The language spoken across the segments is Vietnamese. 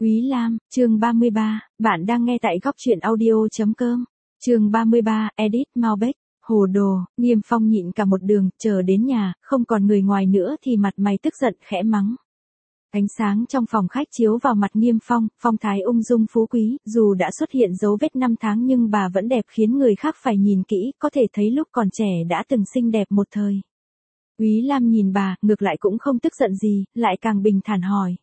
Úy Lam, chương 33, bạn đang nghe tại góc truyện audio.com. Chương 33, edit Malbec, hồ đồ, Nghiêm Phong nhịn cả một đường, chờ đến nhà, không còn người ngoài nữa thì mặt mày tức giận khẽ mắng. Ánh sáng trong phòng khách chiếu vào mặt Nghiêm Phong, phong thái ung dung phú quý, dù đã xuất hiện dấu vết năm tháng nhưng bà vẫn đẹp khiến người khác phải nhìn kỹ, có thể thấy lúc còn trẻ đã từng xinh đẹp một thời. Úy Lam nhìn bà, ngược lại cũng không tức giận gì, lại càng bình thản hỏi.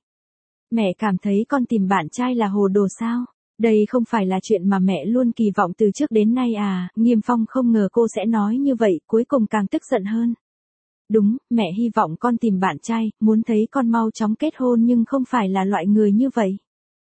Mẹ cảm thấy con tìm bạn trai là hồ đồ sao? Đây không phải là chuyện mà mẹ luôn kỳ vọng từ trước đến nay à? Nghiêm Phong không ngờ cô sẽ nói như vậy, cuối cùng càng tức giận hơn. Đúng, mẹ hy vọng con tìm bạn trai, muốn thấy con mau chóng kết hôn nhưng không phải là loại người như vậy.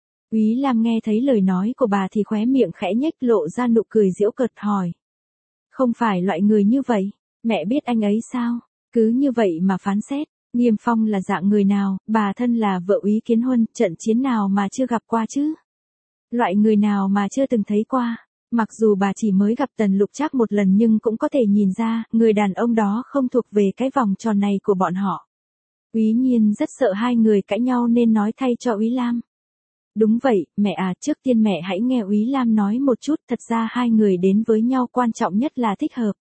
Úy Lam nghe thấy lời nói của bà thì khóe miệng khẽ nhếch lộ ra nụ cười giễu cợt hỏi. Không phải loại người như vậy, mẹ biết anh ấy sao? Cứ như vậy mà phán xét. Nghiêm Phong là dạng người nào, bà thân là vợ Úy Kiến Huân, trận chiến nào mà chưa gặp qua chứ? Loại người nào mà chưa từng thấy qua? Mặc dù bà chỉ mới gặp Tần Lục Trác một lần nhưng cũng có thể nhìn ra, người đàn ông đó không thuộc về cái vòng tròn này của bọn họ. Úy Nhiên rất sợ hai người cãi nhau nên nói thay cho Úy Lam. Đúng vậy, mẹ à, trước tiên mẹ hãy nghe Úy Lam nói một chút, thật ra hai người đến với nhau quan trọng nhất là thích hợp.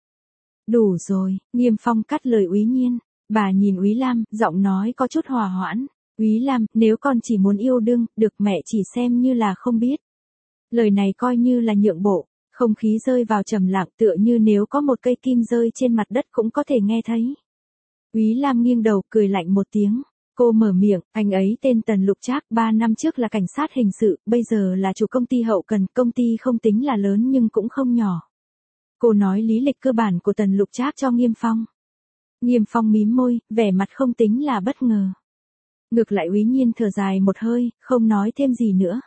Đủ rồi, Nghiêm Phong cắt lời Úy Nhiên. Bà nhìn Úy Lam, giọng nói có chút hòa hoãn. Úy Lam, nếu con chỉ muốn yêu đương, được mẹ chỉ xem như là không biết. Lời này coi như là nhượng bộ, không khí rơi vào trầm lặng tựa như nếu có một cây kim rơi trên mặt đất cũng có thể nghe thấy. Úy Lam nghiêng đầu, cười lạnh một tiếng. Cô mở miệng, anh ấy tên Tần Lục Trác, 3 năm trước là cảnh sát hình sự, bây giờ là chủ công ty hậu cần, công ty không tính là lớn nhưng cũng không nhỏ. Cô nói lý lịch cơ bản của Tần Lục Trác cho Nghiêm Phong. Nghiêm Phong mím môi, vẻ mặt không tính là bất ngờ. Ngược lại Úy Nhiên thở dài một hơi, không nói thêm gì nữa.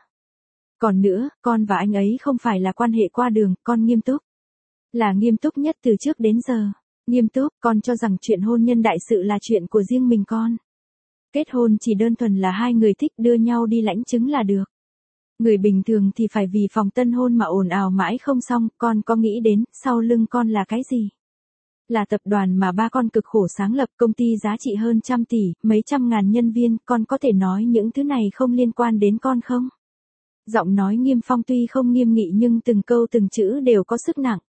Còn nữa, con và anh ấy không phải là quan hệ qua đường, con nghiêm túc. Là nghiêm túc nhất từ trước đến giờ. Nghiêm túc, con cho rằng chuyện hôn nhân đại sự là chuyện của riêng mình con. Kết hôn chỉ đơn thuần là hai người thích đưa nhau đi lãnh chứng là được. Người bình thường thì phải vì phòng tân hôn mà ồn ào mãi không xong, con có nghĩ đến, sau lưng con là cái gì? Là tập đoàn mà ba con cực khổ sáng lập, công ty giá trị hơn trăm tỷ, mấy trăm ngàn nhân viên, con có thể nói những thứ này không liên quan đến con không? Giọng nói Nghiêm Phong tuy không nghiêm nghị nhưng từng câu từng chữ đều có sức nặng.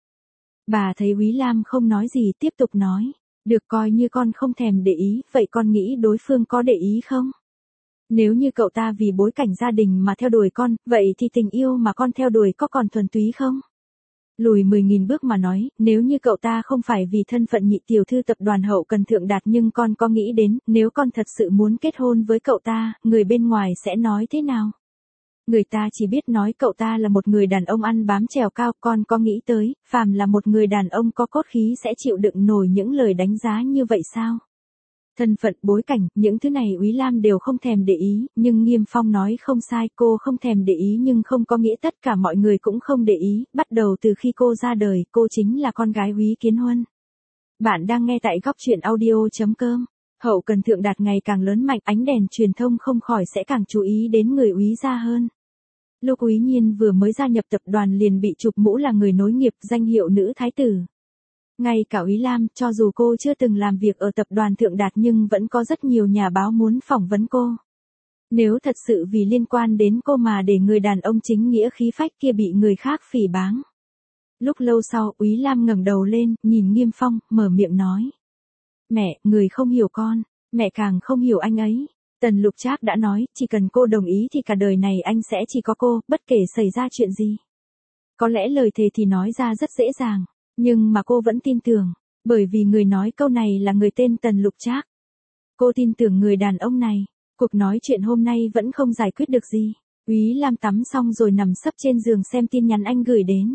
Bà thấy Úy Lam không nói gì tiếp tục nói. Được, coi như con không thèm để ý, vậy con nghĩ đối phương có để ý không? Nếu như cậu ta vì bối cảnh gia đình mà theo đuổi con, vậy thì tình yêu mà con theo đuổi có còn thuần túy không? Lùi 10.000 bước mà nói, nếu như cậu ta không phải vì thân phận nhị tiểu thư tập đoàn hậu cần thượng đạt nhưng con có nghĩ đến, nếu con thật sự muốn kết hôn với cậu ta, người bên ngoài sẽ nói thế nào? Người ta chỉ biết nói cậu ta là một người đàn ông ăn bám trèo cao, con có nghĩ tới, phàm là một người đàn ông có cốt khí sẽ chịu đựng nổi những lời đánh giá như vậy sao? Thân phận, bối cảnh, những thứ này Úy Lam đều không thèm để ý, nhưng Nghiêm Phong nói không sai, cô không thèm để ý nhưng không có nghĩa tất cả mọi người cũng không để ý, bắt đầu từ khi cô ra đời, cô chính là con gái Úy Kiến Huân. Bạn đang nghe tại góc truyện audio.com. Hậu cần thượng đạt ngày càng lớn mạnh, ánh đèn truyền thông không khỏi sẽ càng chú ý đến người Úy gia hơn. Lúc Úy Nhiên vừa mới gia nhập tập đoàn liền bị chụp mũ là người nối nghiệp, danh hiệu nữ thái tử. Ngay cả Úy Lam, cho dù cô chưa từng làm việc ở tập đoàn thượng đạt nhưng vẫn có rất nhiều nhà báo muốn phỏng vấn cô. Nếu thật sự vì liên quan đến cô mà để người đàn ông chính nghĩa khí phách kia bị người khác phỉ báng. Lúc lâu sau, Úy Lam ngẩng đầu lên, nhìn Nghiêm Phong, mở miệng nói. Mẹ, người không hiểu con, mẹ càng không hiểu anh ấy. Tần Lục Trác đã nói, chỉ cần cô đồng ý thì cả đời này anh sẽ chỉ có cô, bất kể xảy ra chuyện gì. Có lẽ lời thề thì nói ra rất dễ dàng, nhưng mà cô vẫn tin tưởng, bởi vì người nói câu này là người tên Tần Lục Trác. Cô tin tưởng người đàn ông này, cuộc nói chuyện hôm nay vẫn không giải quyết được gì. Úy Lam tắm xong rồi nằm sấp trên giường xem tin nhắn anh gửi đến.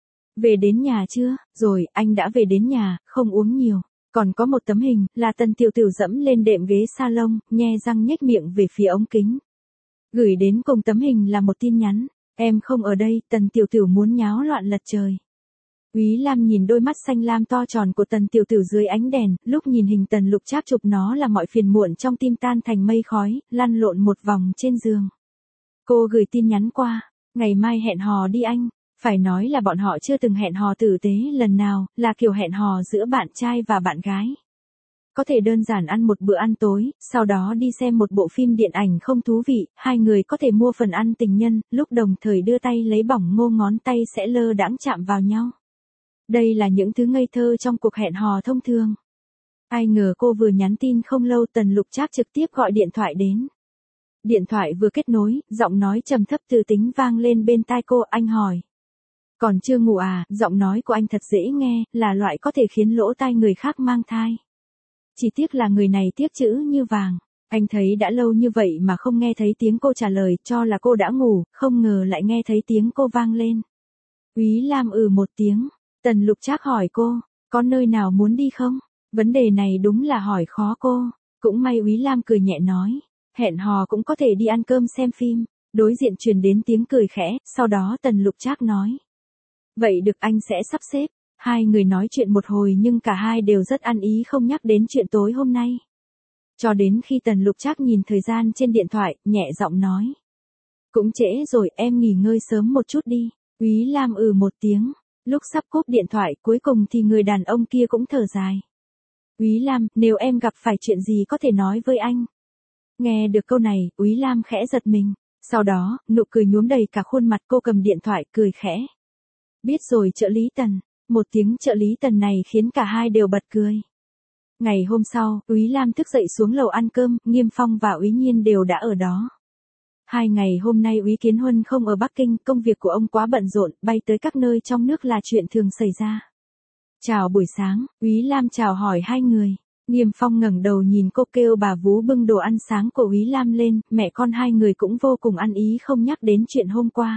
Về đến nhà chưa? Rồi, anh đã về đến nhà, không uống nhiều. Còn có một tấm hình, là Tần tiểu tử dẫm lên đệm ghế salon, nhe răng nhếch miệng về phía ống kính. Gửi đến cùng tấm hình là một tin nhắn. Em không ở đây, Tần tiểu tử muốn nháo loạn lật trời. Úy Lam nhìn đôi mắt xanh lam to tròn của Tần tiểu tử dưới ánh đèn, lúc nhìn hình Tần Lục Trác chụp nó là mọi phiền muộn trong tim tan thành mây khói, lăn lộn một vòng trên giường. Cô gửi tin nhắn qua, ngày mai hẹn hò đi anh. Phải nói là bọn họ chưa từng hẹn hò tử tế lần nào, là kiểu hẹn hò giữa bạn trai và bạn gái. Có thể đơn giản ăn một bữa ăn tối, sau đó đi xem một bộ phim điện ảnh không thú vị, hai người có thể mua phần ăn tình nhân, lúc đồng thời đưa tay lấy bỏng ngô ngón tay sẽ lơ đãng chạm vào nhau. Đây là những thứ ngây thơ trong cuộc hẹn hò thông thường. Ai ngờ cô vừa nhắn tin không lâu Tần Lục Trác trực tiếp gọi điện thoại đến. Điện thoại vừa kết nối, giọng nói trầm thấp từ tính vang lên bên tai cô, anh hỏi. Còn chưa ngủ à, giọng nói của anh thật dễ nghe, là loại có thể khiến lỗ tai người khác mang thai. Chỉ tiếc là người này tiếc chữ như vàng. Anh thấy đã lâu như vậy mà không nghe thấy tiếng cô trả lời, cho là cô đã ngủ, không ngờ lại nghe thấy tiếng cô vang lên. Úy Lam một tiếng, Tần Lục Trác hỏi cô, có nơi nào muốn đi không? Vấn đề này đúng là hỏi khó cô. Cũng may Úy Lam cười nhẹ nói, hẹn hò cũng có thể đi ăn cơm xem phim. Đối diện truyền đến tiếng cười khẽ, sau đó Tần Lục Trác nói. Vậy được, anh sẽ sắp xếp. Hai người nói chuyện một hồi nhưng cả hai đều rất ăn ý không nhắc đến chuyện tối hôm nay. Cho đến khi Tần Lục Trác nhìn thời gian trên điện thoại, nhẹ giọng nói. Cũng trễ rồi, em nghỉ ngơi sớm một chút đi. Úy Lam một tiếng. Lúc sắp cúp điện thoại cuối cùng thì người đàn ông kia cũng thở dài. Úy Lam, nếu em gặp phải chuyện gì có thể nói với anh. Nghe được câu này, Úy Lam khẽ giật mình. Sau đó, nụ cười nhuốm đầy cả khuôn mặt, cô cầm điện thoại cười khẽ. Biết rồi trợ lý Tần. Một tiếng trợ lý Tần này khiến cả hai đều bật cười. Ngày hôm sau, Úy Lam thức dậy xuống lầu ăn cơm, Nghiêm Phong và Úy Nhiên đều đã ở đó. 2 ngày hôm nay Úy Kiến Huân không ở Bắc Kinh, công việc của ông quá bận rộn, bay tới các nơi trong nước là chuyện thường xảy ra. Chào buổi sáng, Úy Lam chào hỏi hai người. Nghiêm Phong ngẩng đầu nhìn cô, kêu bà vú bưng đồ ăn sáng của Úy Lam lên, mẹ con hai người cũng vô cùng ăn ý không nhắc đến chuyện hôm qua.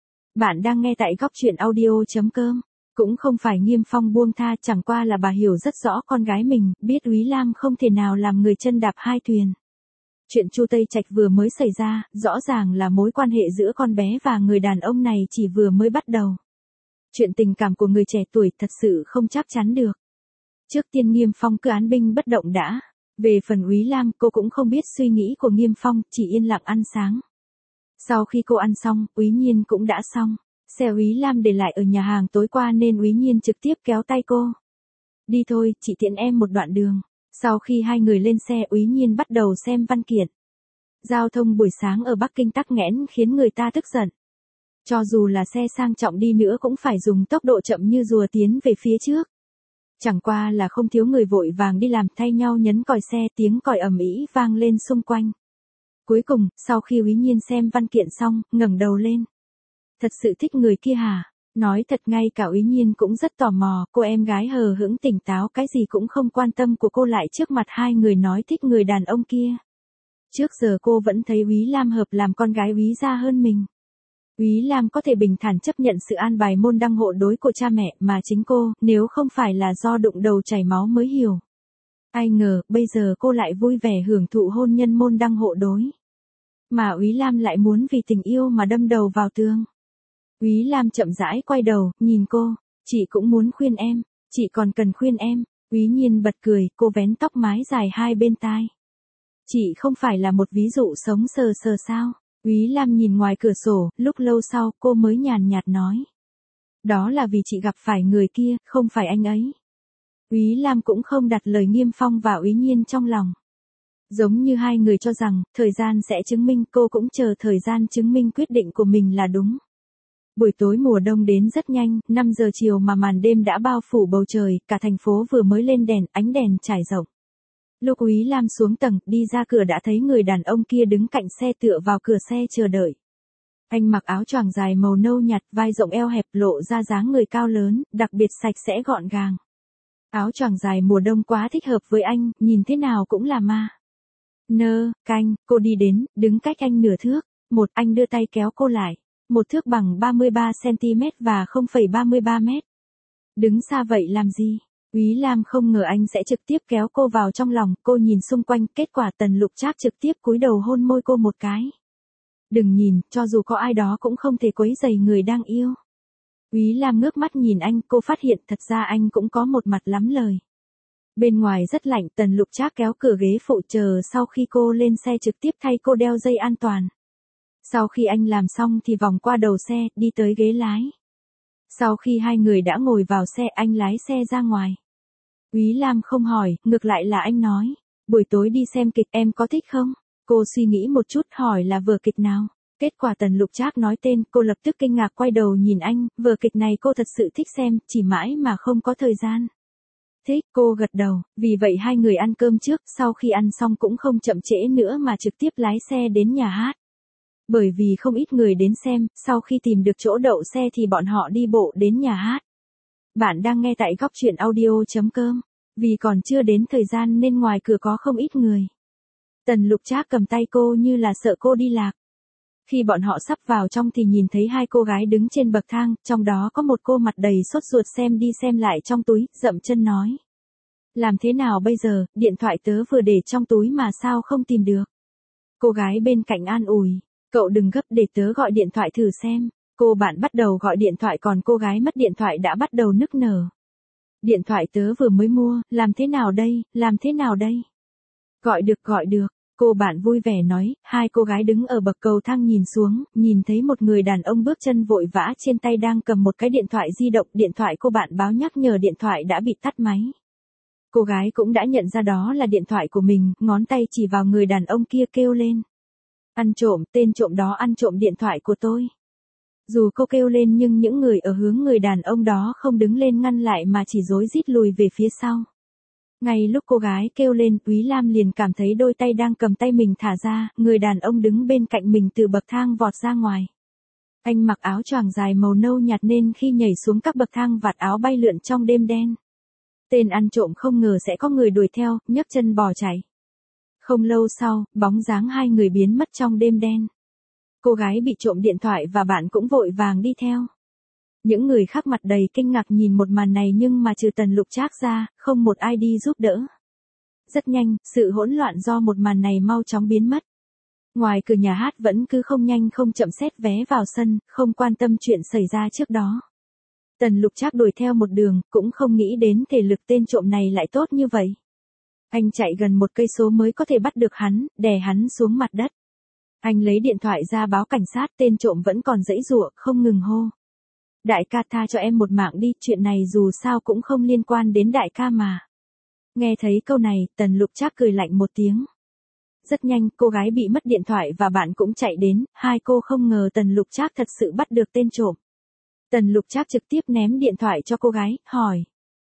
Bạn đang nghe tại góc truyện audio.com. Cũng không phải Nghiêm Phong buông tha, chẳng qua là bà hiểu rất rõ con gái mình, biết Úy Lam không thể nào làm người chân đạp hai thuyền. Chuyện Chu Tây Trạch vừa mới xảy ra, rõ ràng là mối quan hệ giữa con bé và người đàn ông này chỉ vừa mới bắt đầu. Chuyện tình cảm của người trẻ tuổi thật sự không chắc chắn được. Trước tiên Nghiêm Phong cứ án binh bất động đã. Về phần Úy Lam, cô cũng không biết suy nghĩ của Nghiêm Phong, chỉ yên lặng ăn sáng. Sau khi cô ăn xong, Úy Nhiên cũng đã xong. Xe Úy Lam để lại ở nhà hàng tối qua nên Úy Nhiên trực tiếp kéo tay cô. Đi thôi, chị tiễn em một đoạn đường. Sau khi hai người lên xe, Úy Nhiên bắt đầu xem văn kiện. Giao thông buổi sáng ở Bắc Kinh tắc nghẽn khiến người ta tức giận. Cho dù là xe sang trọng đi nữa cũng phải dùng tốc độ chậm như rùa tiến về phía trước. Chẳng qua là không thiếu người vội vàng đi làm, thay nhau nhấn còi xe, tiếng còi ầm ĩ vang lên xung quanh. Cuối cùng, sau khi Úy Nhiên xem văn kiện xong, ngẩng đầu lên. Thật sự thích người kia hả? Nói thật ngay cả Úy Nhiên cũng rất tò mò, cô em gái hờ hững tỉnh táo cái gì cũng không quan tâm của cô lại trước mặt hai người nói thích người đàn ông kia. Trước giờ cô vẫn thấy Úy Lam hợp làm con gái Úy gia hơn mình. Úy Lam có thể bình thản chấp nhận sự an bài môn đăng hộ đối của cha mẹ mà chính cô, nếu không phải là do đụng đầu chảy máu mới hiểu. Ai ngờ, bây giờ cô lại vui vẻ hưởng thụ hôn nhân môn đăng hộ đối. Mà Úy Lam lại muốn vì tình yêu mà đâm đầu vào tường. Úy Lam chậm rãi quay đầu, nhìn cô, chị cũng muốn khuyên em, chị còn cần khuyên em. Úy Nhiên bật cười, cô vén tóc mái dài hai bên tai. Chị không phải là một ví dụ sống sờ sờ sao? Úy Lam nhìn ngoài cửa sổ, lúc lâu sau cô mới nhàn nhạt nói. Đó là vì chị gặp phải người kia, không phải anh ấy. Úy Lam cũng không đặt lời Nghiêm Phong và Úy Nhiên trong lòng. Giống như hai người cho rằng, thời gian sẽ chứng minh, cô cũng chờ thời gian chứng minh quyết định của mình là đúng. Buổi tối mùa đông đến rất nhanh, 5 giờ chiều mà màn đêm đã bao phủ bầu trời, cả thành phố vừa mới lên đèn, ánh đèn trải rộng. Lúc Úy Lam xuống tầng, đi ra cửa đã thấy người đàn ông kia đứng cạnh xe tựa vào cửa xe chờ đợi. Anh mặc áo choàng dài màu nâu nhạt, vai rộng eo hẹp, lộ ra dáng người cao lớn, đặc biệt sạch sẽ gọn gàng. Áo choàng dài mùa đông quá thích hợp với anh, nhìn thế nào cũng là ma. Canh, cô đi đến, đứng cách anh nửa thước. Anh đưa tay kéo cô lại. 1 thước bằng 33cm và 0,33m. Đứng xa vậy làm gì? Úy Lam không ngờ anh sẽ trực tiếp kéo cô vào trong lòng, cô nhìn xung quanh, kết quả Tần Lục Trác trực tiếp cúi đầu hôn môi cô một cái. Đừng nhìn, cho dù có ai đó cũng không thể quấy rầy người đang yêu. Úy Lam ngước mắt nhìn anh, cô phát hiện thật ra anh cũng có một mặt lắm lời. Bên ngoài rất lạnh, Tần Lục Trác kéo cửa ghế phụ chờ sau khi cô lên xe trực tiếp thay cô đeo dây an toàn. Sau khi anh làm xong thì vòng qua đầu xe, đi tới ghế lái. Sau khi hai người đã ngồi vào xe, anh lái xe ra ngoài. Quý Lam không hỏi, ngược lại là anh nói. Buổi tối đi xem kịch em có thích không? Cô suy nghĩ một chút hỏi là vở kịch nào. Kết quả Tần Lục Trác nói tên, cô lập tức kinh ngạc quay đầu nhìn anh, vở kịch này cô thật sự thích xem, chỉ mãi mà không có thời gian. Thích, cô gật đầu, vì vậy hai người ăn cơm trước, sau khi ăn xong cũng không chậm trễ nữa mà trực tiếp lái xe đến nhà hát. Bởi vì không ít người đến xem, sau khi tìm được chỗ đậu xe thì bọn họ đi bộ đến nhà hát. Bạn đang nghe tại góc truyện audio.com. Vì còn chưa đến thời gian nên ngoài cửa có không ít người. Tần Lục Trác cầm tay cô như là sợ cô đi lạc. Khi bọn họ sắp vào trong thì nhìn thấy hai cô gái đứng trên bậc thang, trong đó có một cô mặt đầy sốt ruột xem đi xem lại trong túi, dậm chân nói. Làm thế nào bây giờ, điện thoại tớ vừa để trong túi mà sao không tìm được. Cô gái bên cạnh an ủi, cậu đừng gấp để tớ gọi điện thoại thử xem. Cô bạn bắt đầu gọi điện thoại còn cô gái mất điện thoại đã bắt đầu nức nở. Điện thoại tớ vừa mới mua, làm thế nào đây, làm thế nào đây? Gọi được. Cô bạn vui vẻ nói, hai cô gái đứng ở bậc cầu thang nhìn xuống, nhìn thấy một người đàn ông bước chân vội vã trên tay đang cầm một cái điện thoại di động, điện thoại cô bạn báo nhắc nhở điện thoại đã bị tắt máy. Cô gái cũng đã nhận ra đó là điện thoại của mình, ngón tay chỉ vào người đàn ông kia kêu lên. Ăn trộm, tên trộm đó ăn trộm điện thoại của tôi. Dù cô kêu lên nhưng những người ở hướng người đàn ông đó không đứng lên ngăn lại mà chỉ rối rít lùi về phía sau. Ngay lúc cô gái kêu lên, Quý Lam liền cảm thấy đôi tay đang cầm tay mình thả ra, người đàn ông đứng bên cạnh mình từ bậc thang vọt ra ngoài. Anh mặc áo choàng dài màu nâu nhạt nên khi nhảy xuống các bậc thang vạt áo bay lượn trong đêm đen. Tên ăn trộm không ngờ sẽ có người đuổi theo, nhấc chân bỏ chạy. Không lâu sau, bóng dáng hai người biến mất trong đêm đen. Cô gái bị trộm điện thoại và bạn cũng vội vàng đi theo. Những người khác mặt đầy kinh ngạc nhìn một màn này nhưng mà trừ Tần Lục Trác ra, không một ai đi giúp đỡ. Rất nhanh, sự hỗn loạn do một màn này mau chóng biến mất. Ngoài cửa nhà hát vẫn cứ không nhanh không chậm xét vé vào sân, không quan tâm chuyện xảy ra trước đó. Tần Lục Trác đuổi theo một đường, cũng không nghĩ đến thể lực tên trộm này lại tốt như vậy. Anh chạy gần 1 cây số mới có thể bắt được hắn, đè hắn xuống mặt đất. Anh lấy điện thoại ra báo cảnh sát, tên trộm vẫn còn giãy giụa, không ngừng hô. Đại ca tha cho em một mạng đi, chuyện này dù sao cũng không liên quan đến đại ca mà. Nghe thấy câu này, Tần Lục Trác cười lạnh một tiếng. Rất nhanh, cô gái bị mất điện thoại và bạn cũng chạy đến, hai cô không ngờ Tần Lục Trác thật sự bắt được tên trộm. Tần Lục Trác trực tiếp ném điện thoại cho cô gái, hỏi.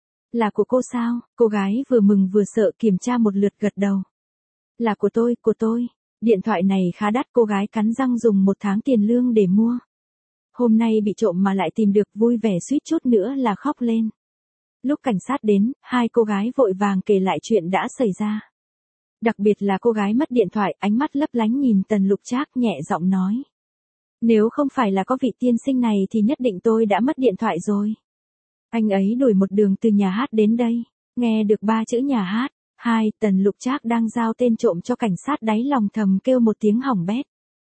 Là của cô sao? Cô gái vừa mừng vừa sợ kiểm tra một lượt gật đầu. Là của tôi. Điện thoại này khá đắt, cô gái cắn răng dùng 1 tháng tiền lương để mua. Hôm nay bị trộm mà lại tìm được, vui vẻ suýt chút nữa là khóc lên. Lúc cảnh sát đến, hai cô gái vội vàng kể lại chuyện đã xảy ra. Đặc biệt là cô gái mất điện thoại, ánh mắt lấp lánh nhìn Tần Lục Trác nhẹ giọng nói. Nếu không phải là có vị tiên sinh này thì nhất định tôi đã mất điện thoại rồi. Anh ấy đuổi một đường từ nhà hát đến đây, nghe được 3 chữ nhà hát. Tần Lục Trác đang giao tên trộm cho cảnh sát đáy lòng thầm kêu một tiếng hỏng bét.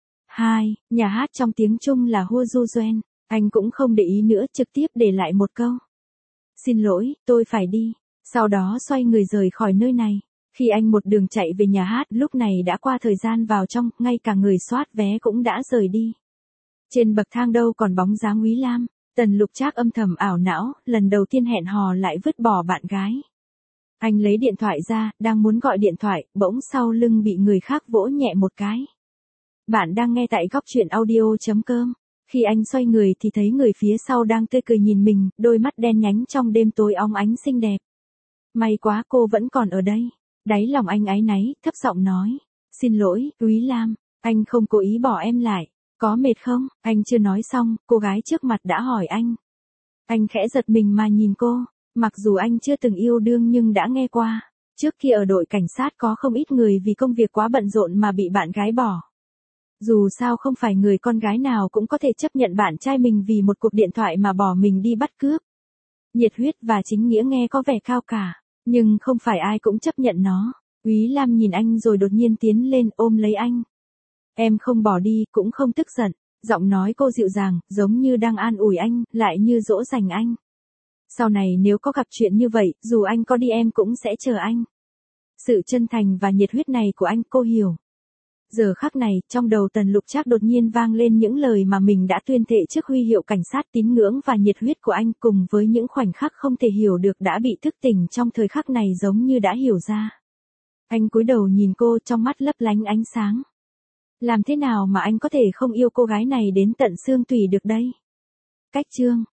Nhà hát trong tiếng Trung là Hua Du Duen, anh cũng không để ý nữa trực tiếp để lại một câu. Xin lỗi, tôi phải đi, sau đó xoay người rời khỏi nơi này. Khi anh một đường chạy về nhà hát lúc này đã qua thời gian vào trong, ngay cả người soát vé cũng đã rời đi. Trên bậc thang đâu còn bóng dáng Quý Lam, Tần Lục Trác âm thầm ảo não, lần đầu tiên hẹn hò lại vứt bỏ bạn gái. Anh lấy điện thoại ra, đang muốn gọi điện thoại, bỗng sau lưng bị người khác vỗ nhẹ một cái. Bạn đang nghe tại góc truyện audio.com. Khi anh xoay người thì thấy người phía sau đang tươi cười nhìn mình, đôi mắt đen nhánh trong đêm tối óng ánh xinh đẹp. May quá cô vẫn còn ở đây. Đáy lòng anh áy náy, thấp giọng nói. Xin lỗi, Quý Lam, anh không cố ý bỏ em lại. Có mệt không? Anh chưa nói xong, cô gái trước mặt đã hỏi anh. Anh khẽ giật mình mà nhìn cô. Mặc dù anh chưa từng yêu đương nhưng đã nghe qua. Trước khi ở đội cảnh sát có không ít người vì công việc quá bận rộn mà bị bạn gái bỏ. Dù sao không phải người con gái nào cũng có thể chấp nhận bạn trai mình vì một cuộc điện thoại mà bỏ mình đi bắt cướp. Nhiệt huyết và chính nghĩa nghe có vẻ cao cả, nhưng không phải ai cũng chấp nhận nó. Quý Lam nhìn anh rồi đột nhiên tiến lên ôm lấy anh. Em không bỏ đi, cũng không tức giận. Giọng nói cô dịu dàng, giống như đang an ủi anh, lại như dỗ dành anh. Sau này nếu có gặp chuyện như vậy, dù anh có đi em cũng sẽ chờ anh. Sự chân thành và nhiệt huyết này của anh cô hiểu. Giờ khắc này, trong đầu Tần Lục Trác đột nhiên vang lên những lời mà mình đã tuyên thệ trước huy hiệu cảnh sát, tín ngưỡng và nhiệt huyết của anh cùng với những khoảnh khắc không thể hiểu được đã bị thức tỉnh trong thời khắc này giống như đã hiểu ra. Anh cúi đầu nhìn cô, trong mắt lấp lánh ánh sáng. Làm thế nào mà anh có thể không yêu cô gái này đến tận xương tủy được đây? Cách chương